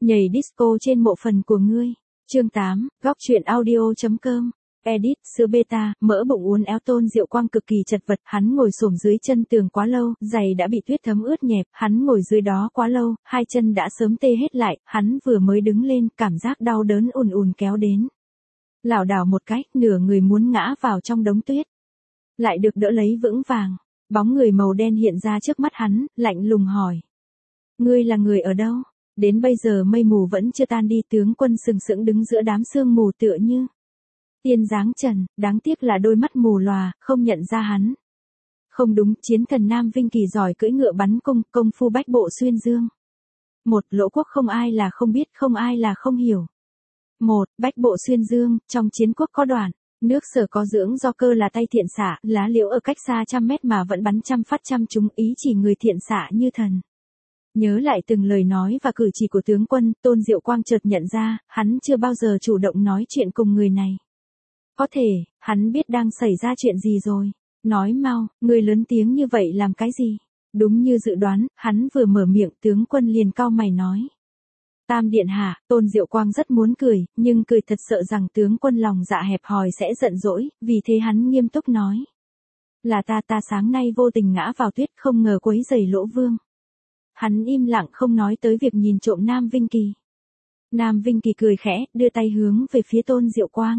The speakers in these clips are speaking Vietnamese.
Nhảy disco trên mộ phần của ngươi. Chương 8, góc truyện audio.com. Edit, sữa beta, mỡ bụng uốn éo Tôn Diệu Quang cực kỳ chật vật, hắn ngồi xổm dưới chân tường quá lâu, giày đã bị tuyết thấm ướt nhẹp, hắn ngồi dưới đó quá lâu, hai chân đã sớm tê hết lại, hắn vừa mới đứng lên, cảm giác đau đớn ùn ùn kéo đến. Lảo đảo một cái, nửa người muốn ngã vào trong đống tuyết. Lại được đỡ lấy vững vàng, bóng người màu đen hiện ra trước mắt hắn, lạnh lùng hỏi. Ngươi là người ở đâu? Đến bây giờ mây mù vẫn chưa tan đi, tướng quân sừng sững đứng giữa đám sương mù tựa như tiên dáng trần, đáng tiếc là đôi mắt mù lòa, không nhận ra hắn. Không đúng, chiến thần Nam Vinh Kỳ giỏi cưỡi ngựa bắn cung, công phu bách bộ xuyên dương. Một, Lỗ quốc không ai là không biết, không ai là không hiểu. Một, bách bộ xuyên dương, trong chiến quốc có đoạn, nước Sở có dưỡng do cơ là tay thiện xạ, lá liễu ở cách xa trăm mét mà vẫn bắn trăm phát trăm trúng, ý chỉ người thiện xạ như thần. Nhớ lại từng lời nói và cử chỉ của tướng quân, Tôn Diệu Quang chợt nhận ra, hắn chưa bao giờ chủ động nói chuyện cùng người này. Có thể, hắn biết đang xảy ra chuyện gì rồi. Nói mau, người lớn tiếng như vậy làm cái gì? Đúng như dự đoán, hắn vừa mở miệng, tướng quân liền cau mày nói. Tam điện hạ, Tôn Diệu Quang rất muốn cười, nhưng cười thật sợ rằng tướng quân lòng dạ hẹp hòi sẽ giận dỗi, vì thế hắn nghiêm túc nói. Là ta sáng nay vô tình ngã vào tuyết, không ngờ quấy rầy Lỗ vương. Hắn im lặng không nói tới việc nhìn trộm Nam Vinh Kỳ. Nam Vinh Kỳ cười khẽ, đưa tay hướng về phía Tôn Diệu Quang.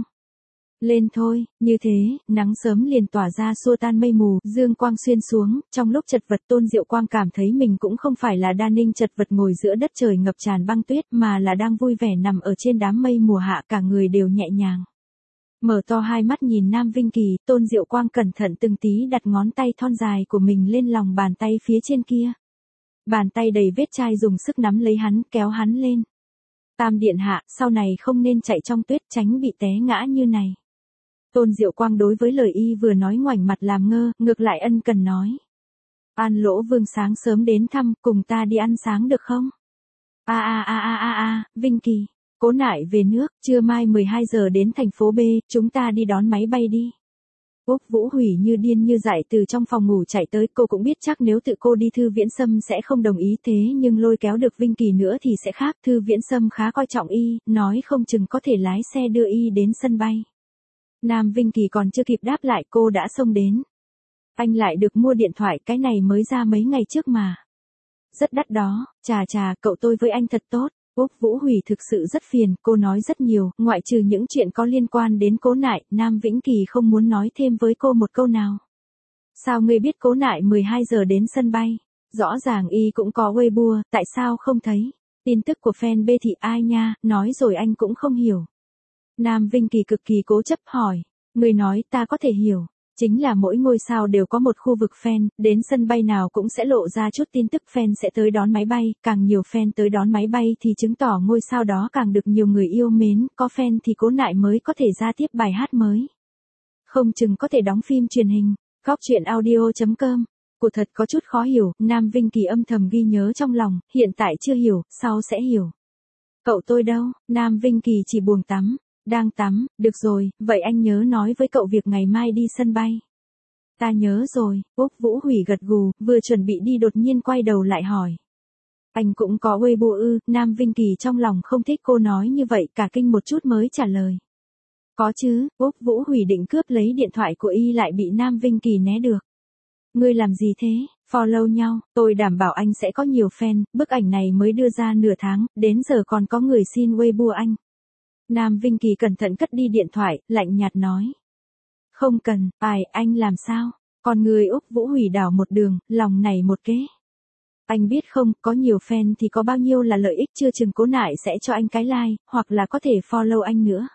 Lên thôi, như thế, nắng sớm liền tỏa ra xua tan mây mù, dương quang xuyên xuống, trong lúc chật vật Tôn Diệu Quang cảm thấy mình cũng không phải là đa ninh chật vật ngồi giữa đất trời ngập tràn băng tuyết mà là đang vui vẻ nằm ở trên đám mây mùa hạ, cả người đều nhẹ nhàng. Mở to hai mắt nhìn Nam Vinh Kỳ, Tôn Diệu Quang cẩn thận từng tí đặt ngón tay thon dài của mình lên lòng bàn tay phía trên kia. Bàn tay đầy vết chai dùng sức nắm lấy hắn, kéo hắn lên. Tam điện hạ, sau này không nên chạy trong tuyết, tránh bị té ngã như này. Tôn Diệu Quang đối với lời y vừa nói ngoảnh mặt làm ngơ, ngược lại ân cần nói. An Lỗ vương sáng sớm đến thăm, cùng ta đi ăn sáng được không? Vinh Kỳ, cố nại về nước, trưa mai 12 giờ đến thành phố B, chúng ta đi đón máy bay đi. Úc Vũ Hủy như điên như dại từ trong phòng ngủ chạy tới, cô cũng biết chắc nếu tự cô đi Thư Viễn Sâm sẽ không đồng ý, thế nhưng lôi kéo được Vinh Kỳ nữa thì sẽ khác. Thư Viễn Sâm khá coi trọng y, nói không chừng có thể lái xe đưa y đến sân bay. Nam Vinh Kỳ còn chưa kịp đáp lại cô đã xông đến. Anh lại được mua điện thoại, cái này mới ra mấy ngày trước mà. Rất đắt đó, chà, cậu tôi với anh thật tốt. Úc Vũ Hủy thực sự rất phiền, cô nói rất nhiều, ngoại trừ những chuyện có liên quan đến Cố Nại, Nam Vĩnh Kỳ không muốn nói thêm với cô một câu nào. Sao ngươi biết Cố Nại 12 giờ đến sân bay? Rõ ràng y cũng có Weibo, tại sao không thấy? Tin tức của fan B thì ai nha, nói rồi anh cũng không hiểu. Nam Vinh Kỳ cực kỳ cố chấp hỏi, người nói ta có thể hiểu. Chính là mỗi ngôi sao đều có một khu vực fan, đến sân bay nào cũng sẽ lộ ra chút tin tức fan sẽ tới đón máy bay, càng nhiều fan tới đón máy bay thì chứng tỏ ngôi sao đó càng được nhiều người yêu mến, có fan thì Cố Nại mới có thể ra tiếp bài hát mới. Không chừng có thể đóng phim truyền hình. Góc truyện audio.com. Cô thật có chút khó hiểu, Nam Vinh Kỳ âm thầm ghi nhớ trong lòng, hiện tại chưa hiểu, sau sẽ hiểu. Cậu tôi đâu? Nam Vinh Kỳ chỉ buồng tắm. Đang tắm, được rồi, vậy anh nhớ nói với cậu việc ngày mai đi sân bay. Ta nhớ rồi, Úc Vũ Hủy gật gù, vừa chuẩn bị đi đột nhiên quay đầu lại hỏi. Anh cũng có Weibo ư? Nam Vinh Kỳ trong lòng không thích cô nói như vậy, cả kinh một chút mới trả lời. Có chứ, Úc Vũ Hủy định cướp lấy điện thoại của y lại bị Nam Vinh Kỳ né được. Ngươi làm gì thế? Follow nhau, tôi đảm bảo anh sẽ có nhiều fan, bức ảnh này mới đưa ra nửa tháng, đến giờ còn có người xin Weibo anh. Nam Vinh Kỳ cẩn thận cất đi điện thoại, lạnh nhạt nói. Không cần, anh làm sao? Còn người Úc Vũ Hủy đảo một đường, lòng này một kế. Anh biết không, có nhiều fan thì có bao nhiêu là lợi ích, chưa chừng Cố Nại sẽ cho anh cái like, hoặc là có thể follow anh nữa.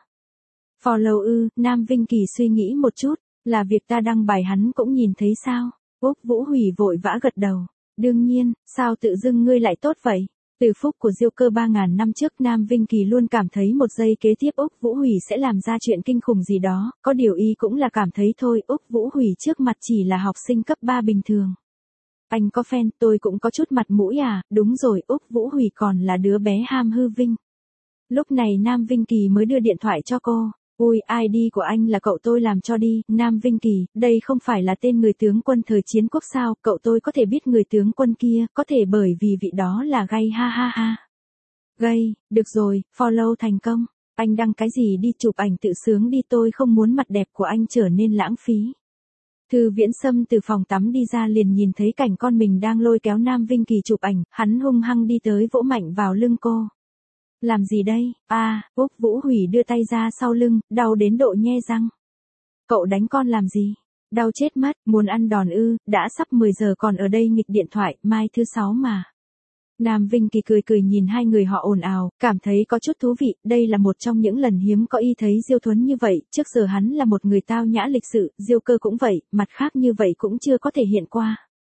Follow ư? Nam Vinh Kỳ suy nghĩ một chút, là việc ta đăng bài hắn cũng nhìn thấy sao? Úc Vũ Hủy vội vã gật đầu. Đương nhiên, sao tự dưng ngươi lại tốt vậy? Từ phúc của Diêu Cơ 3.000 năm trước Nam Vinh Kỳ luôn cảm thấy một giây kế tiếp Úc Vũ Hủy sẽ làm ra chuyện kinh khủng gì đó, có điều y cũng là cảm thấy thôi, Úc Vũ Hủy trước mặt chỉ là học sinh cấp 3 bình thường. Anh có fan, tôi cũng có chút mặt mũi à, đúng rồi, Úc Vũ Hủy còn là đứa bé ham hư vinh. Lúc này Nam Vinh Kỳ mới đưa điện thoại cho cô. Ui, ID của anh là cậu tôi làm cho đi, Nam Vinh Kỳ, đây không phải là tên người tướng quân thời chiến quốc sao, cậu tôi có thể biết người tướng quân kia, có thể bởi vì vị đó là gay ha. Gây, được rồi, follow thành công. Anh đăng cái gì đi, chụp ảnh tự sướng đi, tôi không muốn mặt đẹp của anh trở nên lãng phí. Thư Viễn Sâm từ phòng tắm đi ra liền nhìn thấy cảnh con mình đang lôi kéo Nam Vinh Kỳ chụp ảnh, hắn hung hăng đi tới vỗ mạnh vào lưng cô. Làm gì đây? Úc Vũ Hủy đưa tay ra sau lưng, đau đến độ nhe răng. Cậu đánh con làm gì? Đau chết mất, muốn ăn đòn ư, đã sắp 10 giờ còn ở đây nghịch điện thoại, mai thứ 6 mà. Nam Vinh Kỳ cười cười nhìn hai người họ ồn ào, cảm thấy có chút thú vị, đây là một trong những lần hiếm có y thấy Diêu Thuấn như vậy, trước giờ hắn là một người tao nhã lịch sự, Diêu Cơ cũng vậy, mặt khác như vậy cũng chưa có thể hiện qua.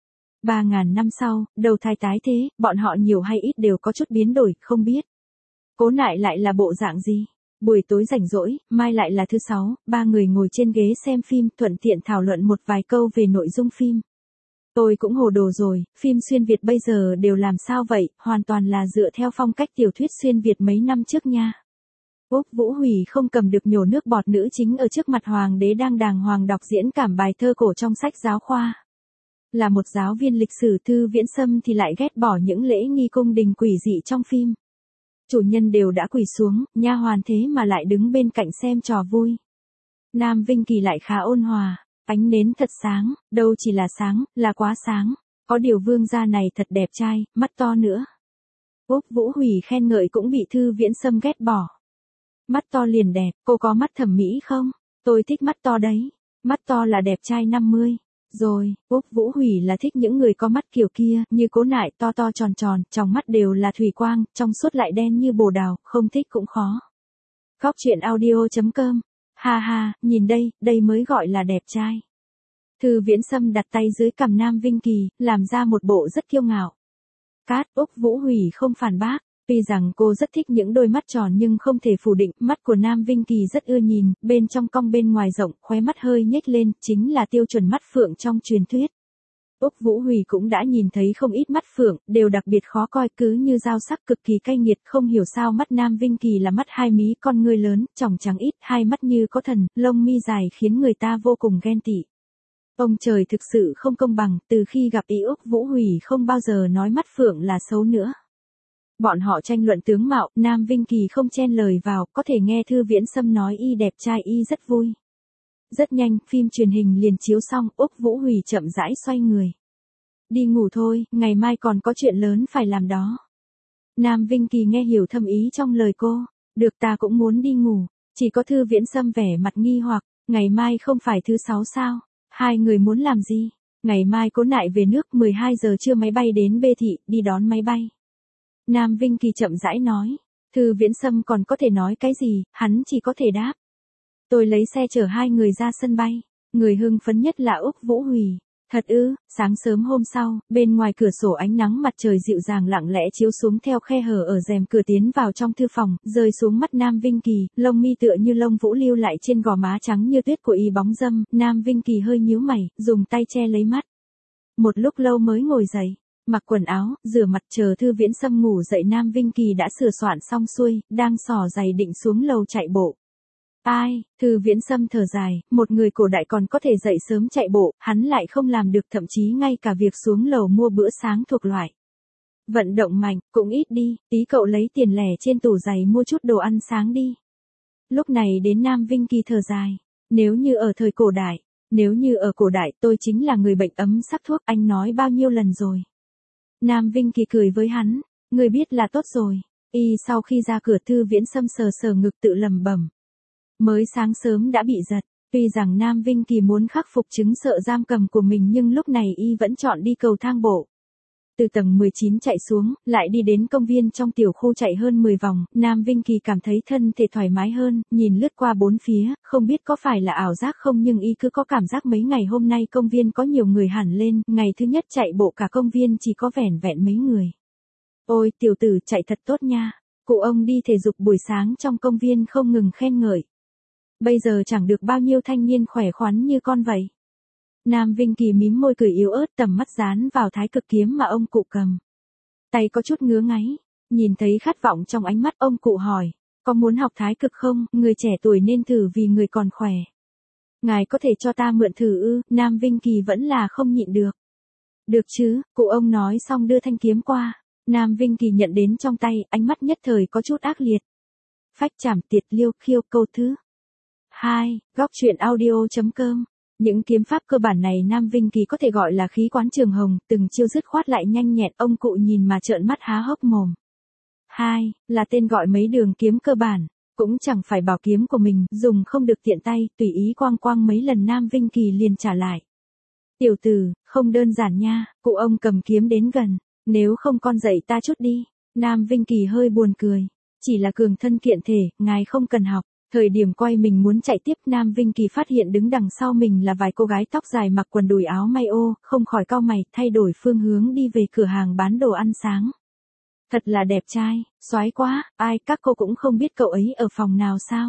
3.000 năm sau, đầu thai tái thế, bọn họ nhiều hay ít đều có chút biến đổi, không biết. Cố Nại lại là bộ dạng gì? Buổi tối rảnh rỗi, mai lại là thứ 6, ba người ngồi trên ghế xem phim, thuận tiện thảo luận một vài câu về nội dung phim. Tôi cũng hồ đồ rồi, phim xuyên Việt bây giờ đều làm sao vậy, hoàn toàn là dựa theo phong cách tiểu thuyết xuyên Việt mấy năm trước nha. Úc Vũ Hủy không cầm được nhổ nước bọt, nữ chính ở trước mặt hoàng đế đang đàng hoàng đọc diễn cảm bài thơ cổ trong sách giáo khoa. Là một giáo viên lịch sử, Thư Viễn Sâm thì lại ghét bỏ những lễ nghi cung đình quỷ dị trong phim. Chủ nhân đều đã quỳ xuống, nha hoàn thế mà lại đứng bên cạnh xem trò vui. Nam Vinh Kỳ lại khá ôn hòa. Ánh nến thật sáng, đâu chỉ là sáng, là quá sáng. Có điều vương gia này thật đẹp trai, mắt to nữa. Úc Vũ Hủy khen ngợi cũng bị Thư Viễn Sâm ghét bỏ. Mắt to liền đẹp, cô có mắt thẩm mỹ không? Tôi thích mắt to đấy. Mắt to là đẹp trai 50. Rồi, Úc Vũ Hủy là thích những người có mắt kiểu kia, như Cố Nại, to to tròn tròn, trong mắt đều là thủy quang, trong suốt lại đen như bồ đào, không thích cũng khó. Khóc chuyện audio.com. Ha ha, nhìn đây, đây mới gọi là đẹp trai. Thư Viễn Sâm đặt tay dưới cằm Nam Vinh Kỳ, làm ra một bộ rất kiêu ngạo. Cát, Úc Vũ Hủy không phản bác, tuy rằng cô rất thích những đôi mắt tròn nhưng không thể phủ định, mắt của Nam Vinh Kỳ rất ưa nhìn, bên trong cong bên ngoài rộng, khóe mắt hơi nhếch lên, chính là tiêu chuẩn mắt phượng trong truyền thuyết. Úc Vũ Hủy cũng đã nhìn thấy không ít mắt phượng, đều đặc biệt khó coi, cứ như dao sắc cực kỳ cay nghiệt, không hiểu sao mắt Nam Vinh Kỳ là mắt hai mí, con ngươi lớn, tròng trắng ít, hai mắt như có thần, lông mi dài khiến người ta vô cùng ghen tị. Ông trời thực sự không công bằng, từ khi gặp ý Úc Vũ Hủy không bao giờ nói mắt phượng là xấu nữa. Bọn họ tranh luận tướng mạo, Nam Vinh Kỳ không chen lời vào, có thể nghe Thư Viễn Sâm nói y đẹp trai y rất vui. Rất nhanh, phim truyền hình liền chiếu xong, Úc Vũ Hủy chậm rãi xoay người. Đi ngủ thôi, ngày mai còn có chuyện lớn phải làm đó. Nam Vinh Kỳ nghe hiểu thâm ý trong lời cô. Được, ta cũng muốn đi ngủ. Chỉ có Thư Viễn Sâm vẻ mặt nghi hoặc, ngày mai không phải thứ 6 sao? Hai người muốn làm gì? Ngày mai Cố Nại về nước, 12 giờ trưa máy bay đến Bê Thị, đi đón máy bay. Nam Vinh Kỳ chậm rãi nói. Thư Viễn Sâm còn có thể nói cái gì, hắn chỉ có thể đáp. Tôi lấy xe chở hai người ra sân bay. Người hưng phấn nhất là Úc Vũ Hủy. Thật ư? Sáng sớm hôm sau, bên ngoài cửa sổ ánh nắng mặt trời dịu dàng lặng lẽ chiếu xuống theo khe hở ở rèm cửa tiến vào trong thư phòng, rơi xuống mắt Nam Vinh Kỳ, lông mi tựa như lông vũ lưu lại trên gò má trắng như tuyết của y bóng dâm, Nam Vinh Kỳ hơi nhíu mày, dùng tay che lấy mắt. Một lúc lâu mới ngồi dậy, mặc quần áo, rửa mặt chờ Thư Viễn Sâm ngủ dậy. Nam Vinh Kỳ đã sửa soạn xong xuôi, đang xỏ giày định xuống lầu chạy bộ. Ai, Thư Viễn Sâm thở dài, một người cổ đại còn có thể dậy sớm chạy bộ, hắn lại không làm được, thậm chí ngay cả việc xuống lầu mua bữa sáng thuộc loại. Vận động mạnh, cũng ít đi, tí cậu lấy tiền lẻ trên tủ giày mua chút đồ ăn sáng đi. Lúc này đến Nam Vinh Kỳ thở dài, nếu như ở cổ đại tôi chính là người bệnh ấm sắc thuốc, anh nói bao nhiêu lần rồi. Nam Vinh Kỳ cười với hắn, người biết là tốt rồi. Y sau khi ra cửa, Thư Viễn Sâm sờ sờ ngực tự lẩm bẩm. Mới sáng sớm đã bị giật, tuy rằng Nam Vinh Kỳ muốn khắc phục chứng sợ giam cầm của mình nhưng lúc này y vẫn chọn đi cầu thang bộ. Từ tầng 19 chạy xuống, lại đi đến công viên trong tiểu khu chạy hơn 10 vòng, Nam Vinh Kỳ cảm thấy thân thể thoải mái hơn, nhìn lướt qua bốn phía, không biết có phải là ảo giác không nhưng y cứ có cảm giác mấy ngày hôm nay công viên có nhiều người hẳn lên, ngày thứ nhất chạy bộ cả công viên chỉ có vẻn vẹn mấy người. Ôi, tiểu tử chạy thật tốt nha, cụ ông đi thể dục buổi sáng trong công viên không ngừng khen ngợi. Bây giờ chẳng được bao nhiêu thanh niên khỏe khoắn như con vậy. Nam Vinh Kỳ mím môi cười yếu ớt, tầm mắt dán vào thái cực kiếm mà ông cụ cầm. Tay có chút ngứa ngáy, nhìn thấy khát vọng trong ánh mắt ông cụ hỏi, có muốn học thái cực không, người trẻ tuổi nên thử vì người còn khỏe. Ngài có thể cho ta mượn thử ư? Nam Vinh Kỳ vẫn là không nhịn được. Được chứ, cụ ông nói xong đưa thanh kiếm qua. Nam Vinh Kỳ nhận đến trong tay, ánh mắt nhất thời có chút ác liệt. Phách chảm tiệt liêu khiêu câu thứ 2, góc truyện audio.com. Những kiếm pháp cơ bản này Nam Vinh Kỳ có thể gọi là khí quán trường hồng, từng chiêu dứt khoát lại nhanh nhẹn, ông cụ nhìn mà trợn mắt há hốc mồm. 2, là tên gọi mấy đường kiếm cơ bản, cũng chẳng phải bảo kiếm của mình, dùng không được tiện tay, tùy ý quang quang mấy lần Nam Vinh Kỳ liền trả lại. Tiểu tử, không đơn giản nha, cụ ông cầm kiếm đến gần, nếu không con dạy ta chút đi. Nam Vinh Kỳ hơi buồn cười, chỉ là cường thân kiện thể, ngài không cần học. Thời điểm quay mình muốn chạy tiếp, Nam Vinh Kỳ phát hiện đứng đằng sau mình là vài cô gái tóc dài mặc quần đùi áo may ô, không khỏi cau mày, thay đổi phương hướng đi về cửa hàng bán đồ ăn sáng. Thật là đẹp trai, soái quá, ai các cô cũng không biết cậu ấy ở phòng nào sao.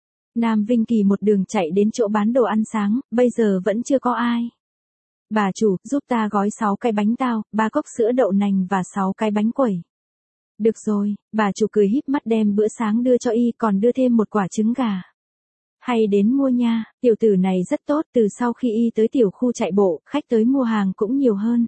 Nam Vinh Kỳ một đường chạy đến chỗ bán đồ ăn sáng, bây giờ vẫn chưa có ai. Bà chủ, giúp ta gói 6 cái bánh tao, 3 cốc sữa đậu nành và 6 cái bánh quẩy. Được rồi, bà chủ cười híp mắt đem bữa sáng đưa cho y, còn đưa thêm một quả trứng gà. Hay đến mua nha, tiểu tử này rất tốt, từ sau khi y tới tiểu khu chạy bộ, khách tới mua hàng cũng nhiều hơn.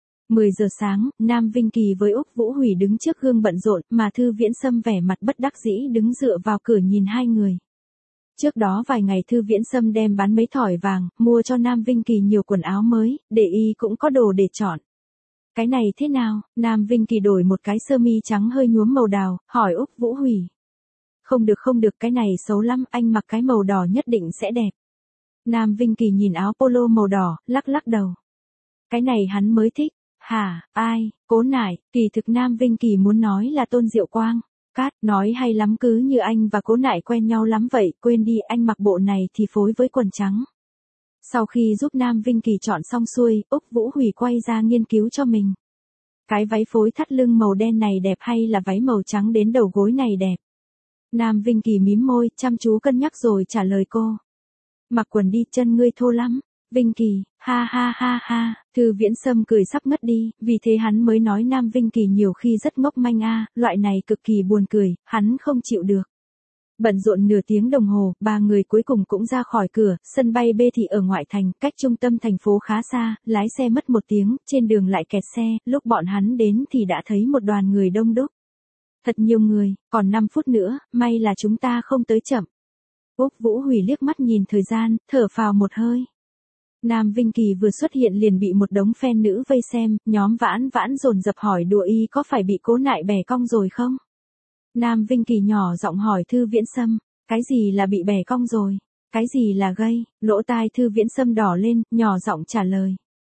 10 giờ sáng, Nam Vinh Kỳ với Úc Vũ Hủy đứng trước gương bận rộn, mà Thư Viễn Sâm vẻ mặt bất đắc dĩ đứng dựa vào cửa nhìn hai người. Trước đó vài ngày Thư Viễn Sâm đem bán mấy thỏi vàng, mua cho Nam Vinh Kỳ nhiều quần áo mới, để y cũng có đồ để chọn. Cái này thế nào? Nam Vinh Kỳ đổi một cái sơ mi trắng hơi nhuốm màu đào, hỏi Úc Vũ Hủy. Không được, cái này xấu lắm, anh mặc cái màu đỏ nhất định sẽ đẹp. Nam Vinh Kỳ nhìn áo polo màu đỏ, lắc lắc đầu. Cái này hắn mới thích. Hả, ai, Cố Nải, kỳ thực Nam Vinh Kỳ muốn nói là Tôn Diệu Quang. Cát, nói hay lắm, cứ như anh và Cố Nải quen nhau lắm vậy, quên đi, anh mặc bộ này thì phối với quần trắng. Sau khi giúp Nam Vinh Kỳ chọn xong xuôi, Úc Vũ Hủy quay ra nghiên cứu cho mình. Cái váy phối thắt lưng màu đen này đẹp hay là váy màu trắng đến đầu gối này đẹp? Nam Vinh Kỳ mím môi, chăm chú cân nhắc rồi trả lời cô. Mặc quần đi, chân ngươi thô lắm. Vinh Kỳ, ha ha ha ha, Thư Viễn Sâm cười sắp ngất đi, vì thế hắn mới nói Nam Vinh Kỳ nhiều khi rất ngốc manh loại này cực kỳ buồn cười, hắn không chịu được. Bận rộn nửa tiếng đồng hồ, ba người cuối cùng cũng ra khỏi cửa, sân bay B thì ở ngoại thành, cách trung tâm thành phố khá xa, lái xe mất 1 tiếng, trên đường lại kẹt xe, lúc bọn hắn đến thì đã thấy một đoàn người đông đúc. Thật nhiều người, còn 5 phút nữa, may là chúng ta không tới chậm. Úc Vũ Hủy liếc mắt nhìn thời gian, thở phào một hơi. Nam Vinh Kỳ vừa xuất hiện liền bị một đống fan nữ vây xem, nhóm vãn vãn dồn dập hỏi đùa y có phải bị Cố Nại bẻ cong rồi không? Nam Vinh Kỳ nhỏ giọng hỏi Thư Viễn Sâm, cái gì là bị bẻ cong rồi? Cái gì là gay? Lỗ tai Thư Viễn Sâm đỏ lên, nhỏ giọng trả lời.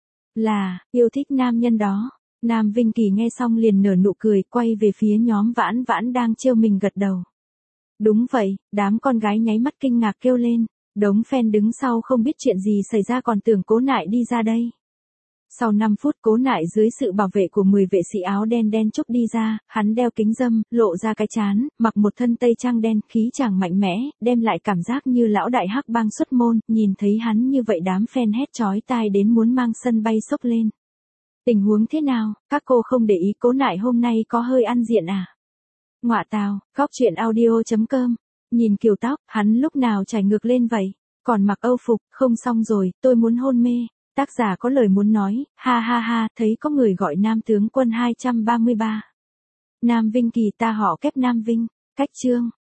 Là, yêu thích nam nhân đó. Nam Vinh Kỳ nghe xong liền nở nụ cười, quay về phía nhóm vãn vãn đang trêu mình gật đầu. Đúng vậy, đám con gái nháy mắt kinh ngạc kêu lên. Đống fan đứng sau không biết chuyện gì xảy ra còn tưởng Cố Nại đi ra đây. Sau 5 phút Cố Nại dưới sự bảo vệ của 10 vệ sĩ áo đen đen chúc đi ra, hắn đeo kính râm, lộ ra cái trán, mặc một thân tây trang đen, khí chàng mạnh mẽ, đem lại cảm giác như lão đại hắc bang xuất môn, nhìn thấy hắn như vậy đám fan hét chói tai đến muốn mang sân bay sốc lên. Tình huống thế nào, các cô không để ý Cố Nại hôm nay có hơi ăn diện à? Ngọa tào, góc truyện audio.com. Nhìn kiểu tóc, hắn lúc nào chảy ngược lên vậy? Còn mặc âu phục, không xong rồi, tôi muốn hôn mê. Tác giả có lời muốn nói, ha ha ha, thấy có người gọi Nam tướng quân 233. Nam Vinh Kỳ ta họ kép Nam Vinh, cách chương.